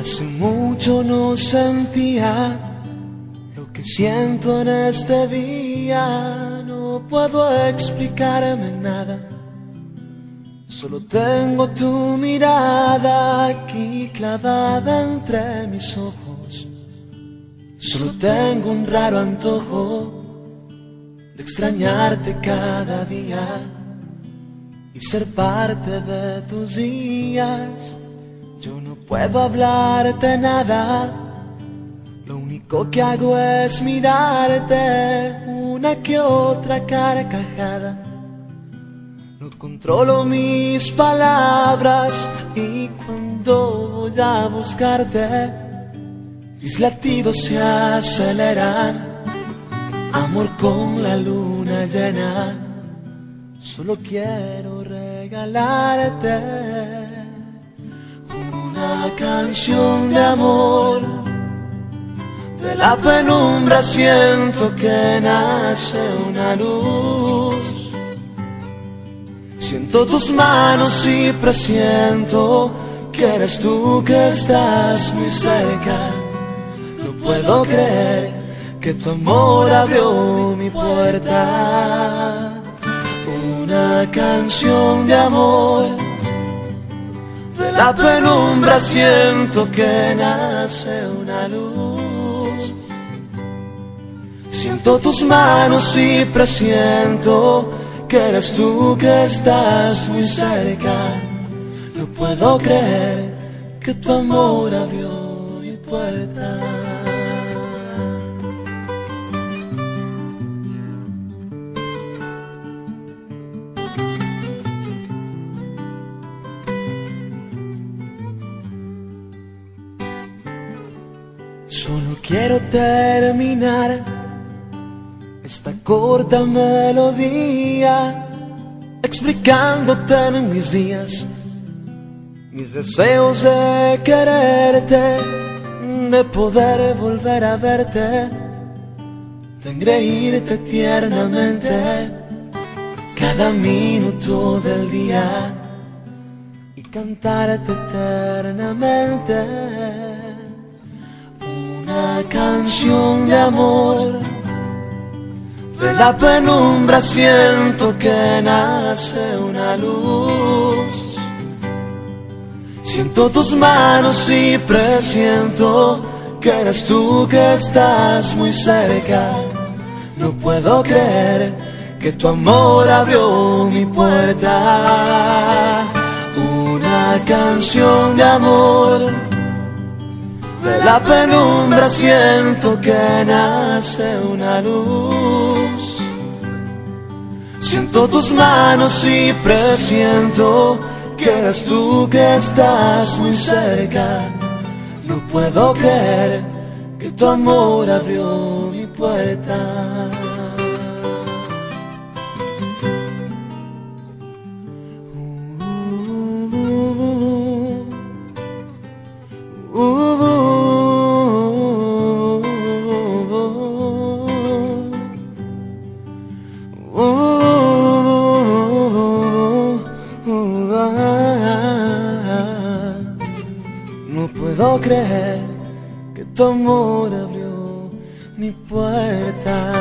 Hace mucho no sentía lo que siento en este día. No puedo explicarme nada, solo tengo tu mirada aquí clavada entre mis ojos. Solo tengo un raro antojo de extrañarte cada día y ser parte de tus días. Yo no puedo hablarte nada, lo único que hago es mirarte, una que otra carcajada. No controlo mis palabras y cuando voy a buscarte, mis latidos se aceleran. Amor con la luna llena, solo quiero regalarte una canción de amor. De la penumbra siento que nace una luz. Siento tus manos y presiento que eres tú, que estás muy cerca. No puedo creer que tu amor abrió mi puerta. Una canción de amor. De la penumbra siento que nace una luz. Siento tus manos y presiento que eres tú, que estás muy cerca. No puedo creer que tu amor abrió mi puerta. Solo quiero terminar esta corta melodía explicándote en mis días mis deseos de quererte, de poder volver a verte, de engreírte tiernamente cada minuto del día y cantarte eternamente. Una canción de amor. De la penumbra siento que nace una luz. Siento tus manos y presiento que eres tú, que estás muy cerca. No puedo creer que tu amor abrió mi puerta. Una canción de amor. De la penumbra siento que nace una luz. Siento tus manos y presiento que eres tú, que estás muy cerca. No puedo creer que tu amor abrió mi puerta. No puedo creer que tu amor abrió mi puerta.